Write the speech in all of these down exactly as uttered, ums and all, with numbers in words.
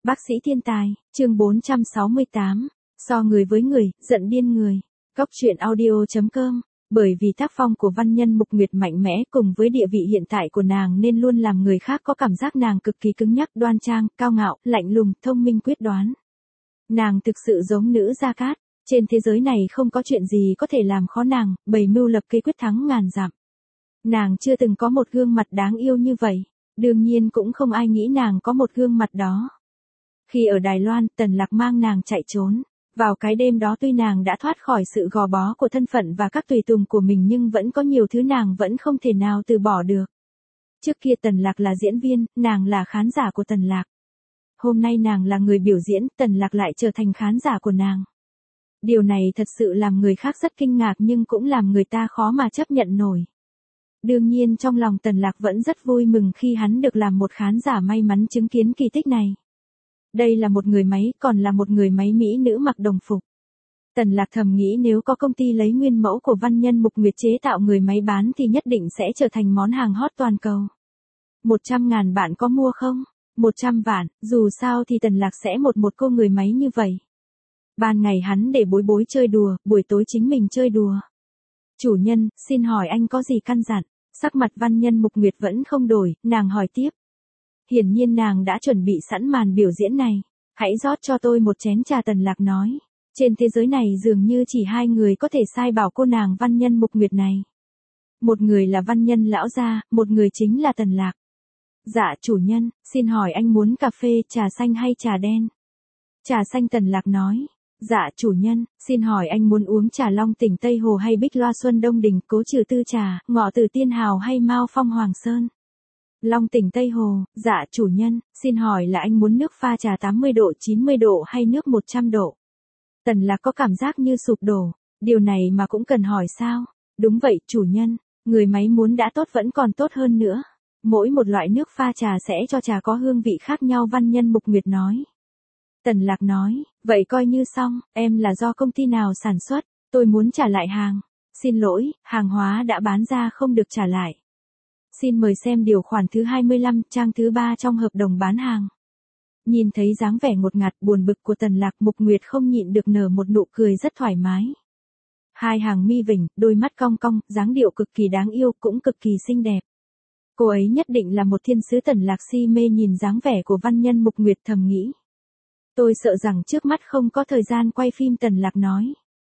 Bác sĩ thiên tài, chương bốn trăm sáu mươi tám, so người với người, giận điên người. Cốc truyện audio chấm com, bởi vì tác phong của văn nhân Mục Nguyệt mạnh mẽ cùng với địa vị hiện tại của nàng nên luôn làm người khác có cảm giác nàng cực kỳ cứng nhắc, đoan trang, cao ngạo, lạnh lùng, thông minh quyết đoán. Nàng thực sự giống nữ Gia Cát, trên thế giới này không có chuyện gì có thể làm khó nàng, bày mưu lập kế quyết thắng ngàn dặm. Nàng chưa từng có một gương mặt đáng yêu như vậy, đương nhiên cũng không ai nghĩ nàng có một gương mặt đó. Khi ở Đài Loan, Tần Lạc mang nàng chạy trốn. Vào cái đêm đó tuy nàng đã thoát khỏi sự gò bó của thân phận và các tùy tùng của mình nhưng vẫn có nhiều thứ nàng vẫn không thể nào từ bỏ được. Trước kia Tần Lạc là diễn viên, nàng là khán giả của Tần Lạc. Hôm nay nàng là người biểu diễn, Tần Lạc lại trở thành khán giả của nàng. Điều này thật sự làm người khác rất kinh ngạc nhưng cũng làm người ta khó mà chấp nhận nổi. Đương nhiên trong lòng Tần Lạc vẫn rất vui mừng khi hắn được làm một khán giả may mắn chứng kiến kỳ tích này. Đây là một người máy, còn là một người máy mỹ nữ mặc đồng phục. Tần Lạc thầm nghĩ nếu có công ty lấy nguyên mẫu của văn nhân Mục Nguyệt chế tạo người máy bán thì nhất định sẽ trở thành món hàng hot toàn cầu. Một trăm ngàn bạn có mua không? Một trăm vạn, dù sao thì Tần Lạc sẽ một một cô người máy như vậy. Ban ngày hắn để bối bối chơi đùa, buổi tối chính mình chơi đùa. Chủ nhân, xin hỏi anh có gì căn dặn? Sắc mặt văn nhân Mục Nguyệt vẫn không đổi, nàng hỏi tiếp. Hiển nhiên nàng đã chuẩn bị sẵn màn biểu diễn này. Hãy rót cho tôi một chén trà, Tần Lạc nói. Trên thế giới này dường như chỉ hai người có thể sai bảo cô nàng văn nhân Mục Nguyệt này. Một người là văn nhân lão gia, một người chính là Tần Lạc. Dạ chủ nhân, xin hỏi anh muốn cà phê, trà xanh hay trà đen? Trà xanh, Tần Lạc nói. Dạ chủ nhân, xin hỏi anh muốn uống trà Long Tỉnh Tây Hồ hay Bích Loa Xuân Đông Đình, Cố Trừ Tư Trà, Ngọ Tử Tiên Hào hay Mao Phong Hoàng Sơn? Long Tỉnh Tây Hồ, dạ chủ nhân, xin hỏi là anh muốn nước pha trà tám mươi độ, chín mươi độ hay nước một trăm độ? Tần Lạc có cảm giác như sụp đổ, điều này mà cũng cần hỏi sao? Đúng vậy, chủ nhân, người máy muốn đã tốt vẫn còn tốt hơn nữa. Mỗi một loại nước pha trà sẽ cho trà có hương vị khác nhau, văn nhân Mục Nguyệt nói. Tần Lạc nói, vậy coi như xong, em là do công ty nào sản xuất, tôi muốn trả lại hàng. Xin lỗi, hàng hóa đã bán ra không được trả lại. Xin mời xem điều khoản thứ hai mươi lăm, trang thứ ba trong hợp đồng bán hàng. Nhìn thấy dáng vẻ ngột ngạt buồn bực của Tần Lạc, Mục Nguyệt không nhịn được nở một nụ cười rất thoải mái. Hai hàng mi vểnh, đôi mắt cong cong, dáng điệu cực kỳ đáng yêu cũng cực kỳ xinh đẹp. Cô ấy nhất định là một thiên sứ. Tần Lạc si mê nhìn dáng vẻ của văn nhân Mục Nguyệt thầm nghĩ. Tôi sợ rằng trước mắt không có thời gian quay phim, Tần Lạc nói.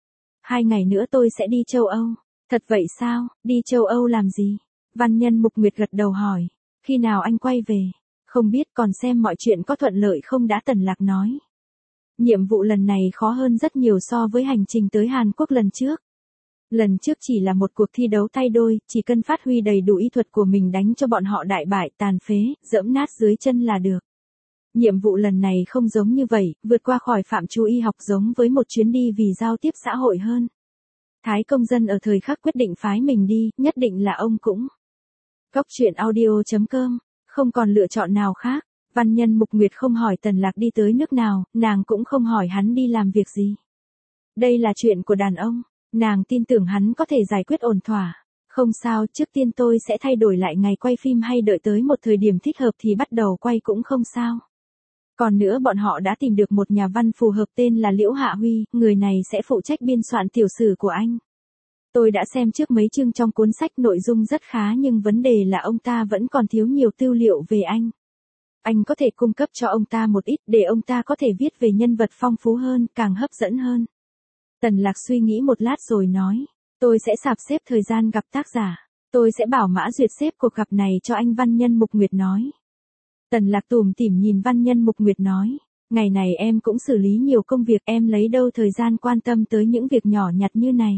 Hai ngày nữa tôi sẽ đi châu Âu. Thật vậy sao, đi châu Âu làm gì? Văn nhân Mục Nguyệt gật đầu hỏi. Khi nào anh quay về? Không biết, còn xem mọi chuyện có thuận lợi không đã, Tần Lạc nói. Nhiệm vụ lần này khó hơn rất nhiều so với hành trình tới Hàn Quốc lần trước. Lần trước chỉ là một cuộc thi đấu tay đôi, chỉ cần phát huy đầy đủ y thuật của mình đánh cho bọn họ đại bại, tàn phế, dẫm nát dưới chân là được. Nhiệm vụ lần này không giống như vậy, vượt qua khỏi phạm trù y học, giống với một chuyến đi vì giao tiếp xã hội hơn. Thái công dân ở thời khắc quyết định phái mình đi, nhất định là ông cũng. Cốc truyện audio chấm com, không còn lựa chọn nào khác. Văn nhân Mục Nguyệt không hỏi Tần Lạc đi tới nước nào, nàng cũng không hỏi hắn đi làm việc gì. Đây là chuyện của đàn ông, nàng tin tưởng hắn có thể giải quyết ổn thỏa. Không sao, trước tiên tôi sẽ thay đổi lại ngày quay phim hay đợi tới một thời điểm thích hợp thì bắt đầu quay cũng không sao. Còn nữa, bọn họ đã tìm được một nhà văn phù hợp tên là Liễu Hạ Huy, người này sẽ phụ trách biên soạn tiểu sử của anh. Tôi đã xem trước mấy chương trong cuốn sách, nội dung rất khá nhưng vấn đề là ông ta vẫn còn thiếu nhiều tư liệu về anh. Anh có thể cung cấp cho ông ta một ít để ông ta có thể viết về nhân vật phong phú hơn, càng hấp dẫn hơn. Tần Lạc suy nghĩ một lát rồi nói, tôi sẽ sắp xếp thời gian gặp tác giả. Tôi sẽ bảo Mã Duyệt xếp cuộc gặp này cho anh, văn nhân Mục Nguyệt nói. Tần Lạc tủm tỉm nhìn văn nhân Mục Nguyệt nói, ngày này em cũng xử lý nhiều công việc, em lấy đâu thời gian quan tâm tới những việc nhỏ nhặt như này.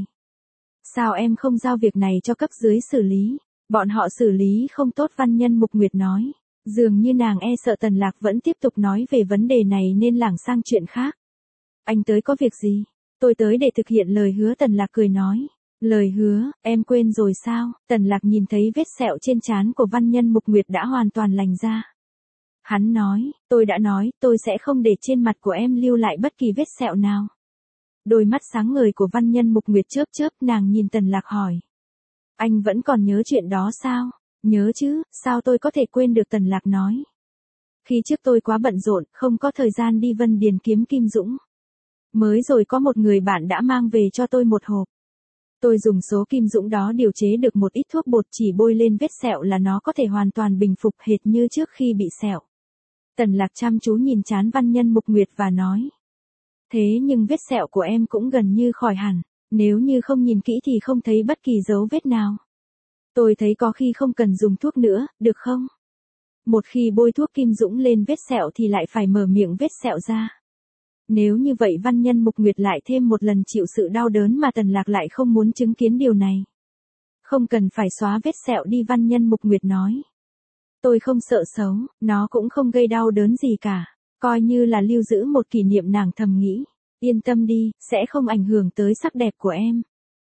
Sao em không giao việc này cho cấp dưới xử lý? Bọn họ xử lý không tốt, văn nhân Mục Nguyệt nói. Dường như nàng e sợ Tần Lạc vẫn tiếp tục nói về vấn đề này nên lảng sang chuyện khác. Anh tới có việc gì? Tôi tới để thực hiện lời hứa, Tần Lạc cười nói. Lời hứa, em quên rồi sao? Tần Lạc nhìn thấy vết sẹo trên trán của văn nhân Mục Nguyệt đã hoàn toàn lành ra. Hắn nói, tôi đã nói, tôi sẽ không để trên mặt của em lưu lại bất kỳ vết sẹo nào. Đôi mắt sáng ngời của văn nhân Mục Nguyệt chớp chớp, nàng nhìn Tần Lạc hỏi. Anh vẫn còn nhớ chuyện đó sao? Nhớ chứ, sao tôi có thể quên được, Tần Lạc nói. Khi trước tôi quá bận rộn, không có thời gian đi Vân Điền kiếm Kim Dũng. Mới rồi có một người bạn đã mang về cho tôi một hộp. Tôi dùng số Kim Dũng đó điều chế được một ít thuốc bột chỉ bôi lên vết sẹo là nó có thể hoàn toàn bình phục hệt như trước khi bị sẹo. Tần Lạc chăm chú nhìn trán Văn Nhân Mục Nguyệt và nói. Thế nhưng vết sẹo của em cũng gần như khỏi hẳn, nếu như không nhìn kỹ thì không thấy bất kỳ dấu vết nào. Tôi thấy có khi không cần dùng thuốc nữa, được không? Một khi bôi thuốc Kim Dũng lên vết sẹo thì lại phải mở miệng vết sẹo ra. Nếu như vậy Văn Nhân Mục Nguyệt lại thêm một lần chịu sự đau đớn mà Tần Lạc lại không muốn chứng kiến điều này. Không cần phải xóa vết sẹo đi, Văn Nhân Mục Nguyệt nói. Tôi không sợ xấu, nó cũng không gây đau đớn gì cả. Coi như là lưu giữ một kỷ niệm, nàng thầm nghĩ. Yên tâm đi, sẽ không ảnh hưởng tới sắc đẹp của em.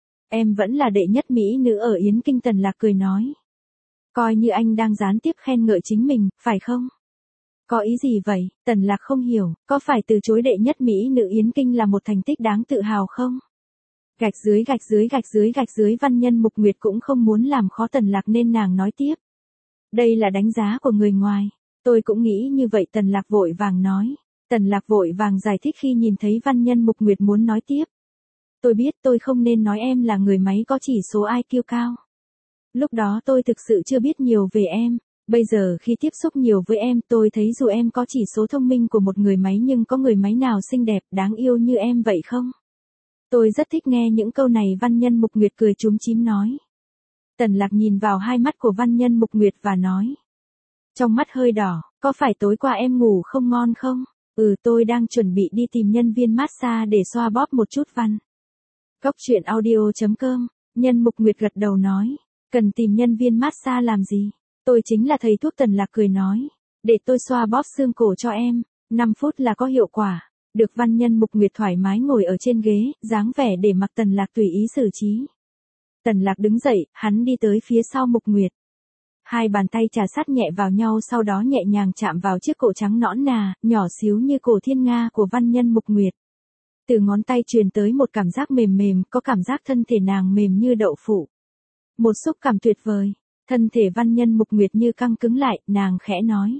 Em vẫn là đệ nhất mỹ nữ ở Yến Kinh, Tần Lạc cười nói. Coi như anh đang gián tiếp khen ngợi chính mình, phải không? Có ý gì vậy? Tần Lạc không hiểu, có phải từ chối đệ nhất mỹ nữ Yến Kinh là một thành tích đáng tự hào không? Gạch dưới gạch dưới gạch dưới gạch dưới Văn Nhân Mục Nguyệt cũng không muốn làm khó Tần Lạc nên nàng nói tiếp. Đây là đánh giá của người ngoài. Tôi cũng nghĩ như vậy, Tần Lạc vội vàng nói. Tần Lạc vội vàng giải thích khi nhìn thấy Văn Nhân Mục Nguyệt muốn nói tiếp. Tôi biết tôi không nên nói em là người máy có chỉ số i kiu cao. Lúc đó tôi thực sự chưa biết nhiều về em. Bây giờ khi tiếp xúc nhiều với em tôi thấy dù em có chỉ số thông minh của một người máy nhưng có người máy nào xinh đẹp, đáng yêu như em vậy không? Tôi rất thích nghe những câu này, Văn Nhân Mục Nguyệt cười chúm chím nói. Tần Lạc nhìn vào hai mắt của Văn Nhân Mục Nguyệt và nói. Trong mắt hơi đỏ, có phải tối qua em ngủ không ngon không? Ừ, tôi đang chuẩn bị đi tìm nhân viên massage để xoa bóp một chút Văn. Góc truyện audio chấm com, Nhân Mục Nguyệt gật đầu nói. Cần tìm nhân viên massage làm gì? Tôi chính là thầy thuốc, Tần Lạc cười nói. Để tôi xoa bóp xương cổ cho em, năm phút là có hiệu quả. Được, Văn Nhân Mục Nguyệt thoải mái ngồi ở trên ghế, dáng vẻ để mặc Tần Lạc tùy ý xử trí. Tần Lạc đứng dậy, hắn đi tới phía sau Mục Nguyệt. Hai bàn tay trà sát nhẹ vào nhau, sau đó nhẹ nhàng chạm vào chiếc cổ trắng nõn nà, nhỏ xíu như cổ thiên nga của Văn Nhân Mục Nguyệt. Từ ngón tay truyền tới một cảm giác mềm mềm, có cảm giác thân thể nàng mềm như đậu phụ. Một xúc cảm tuyệt vời. Thân thể Văn Nhân Mục Nguyệt như căng cứng lại, nàng khẽ nói.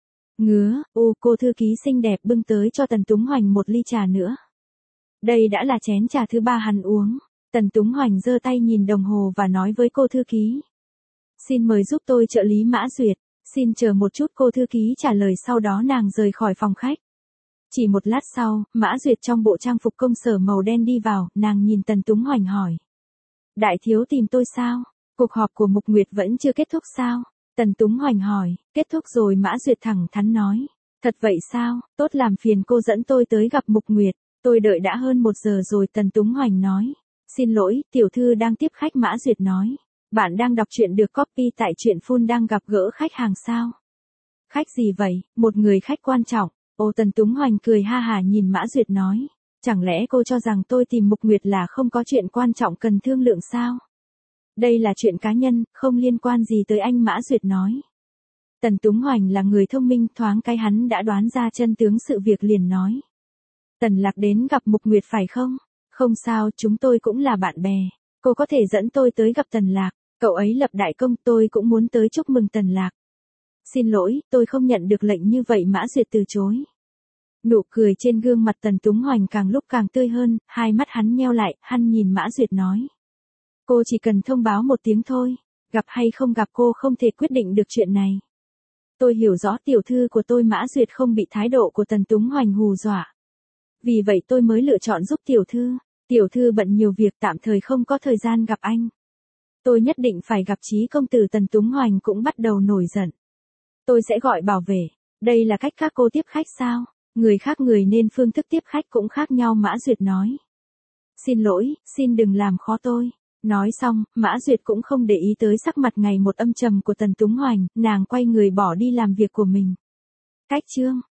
Ngứa, ô cô thư ký xinh đẹp bưng tới cho Tần Túng Hoành một ly trà nữa. Đây đã là chén trà thứ ba hắn uống. Tần Túng Hoành giơ tay nhìn đồng hồ và nói với cô thư ký. Xin mời giúp tôi trợ lý Mã Duyệt. Xin chờ một chút, cô thư ký trả lời, sau đó nàng rời khỏi phòng khách. Chỉ một lát sau, Mã Duyệt trong bộ trang phục công sở màu đen đi vào, nàng nhìn Tần Túng Hoành hỏi. Đại thiếu tìm tôi sao? Cuộc họp của Mục Nguyệt vẫn chưa kết thúc sao? Tần Túng Hoành hỏi. Kết thúc rồi, Mã Duyệt thẳng thắn nói. Thật vậy sao? Tốt, làm phiền cô dẫn tôi tới gặp Mục Nguyệt. Tôi đợi đã hơn một giờ rồi, Tần Túng Hoành nói. Xin lỗi, tiểu thư đang tiếp khách, Mã Duyệt nói. Bạn đang đọc truyện được copy tại truyện Phun, đang gặp gỡ khách hàng sao? Khách gì vậy? Một người khách quan trọng. Ô, Tần Túng Hoành cười ha hả nhìn Mã Duyệt nói. Chẳng lẽ cô cho rằng tôi tìm Mục Nguyệt là không có chuyện quan trọng cần thương lượng sao? Đây là chuyện cá nhân, không liên quan gì tới anh, Mã Duyệt nói. Tần Túng Hoành là người thông minh, thoáng cái hắn đã đoán ra chân tướng sự việc, liền nói. Tần Lạc đến gặp Mục Nguyệt phải không? Không sao, chúng tôi cũng là bạn bè. Cô có thể dẫn tôi tới gặp Tần Lạc. Cậu ấy lập đại công, tôi cũng muốn tới chúc mừng Tần Lạc. Xin lỗi, tôi không nhận được lệnh như vậy, Mã Duyệt từ chối. Nụ cười trên gương mặt Tần Túng Hoành càng lúc càng tươi hơn, hai mắt hắn nheo lại, hắn nhìn Mã Duyệt nói. Cô chỉ cần thông báo một tiếng thôi, gặp hay không gặp cô không thể quyết định được chuyện này. Tôi hiểu rõ tiểu thư của tôi, Mã Duyệt không bị thái độ của Tần Túng Hoành hù dọa. Vì vậy tôi mới lựa chọn giúp tiểu thư, tiểu thư bận nhiều việc tạm thời không có thời gian gặp anh. Tôi nhất định phải gặp Chí công tử. Tần Túng Hoành cũng bắt đầu nổi giận. Tôi sẽ gọi bảo vệ, đây là cách các cô tiếp khách sao? Người khác người nên phương thức tiếp khách cũng khác nhau, Mã Duyệt nói. Xin lỗi, xin đừng làm khó tôi. Nói xong, Mã Duyệt cũng không để ý tới sắc mặt ngày một âm trầm của Tần Túng Hoành, nàng quay người bỏ đi làm việc của mình. Cách chương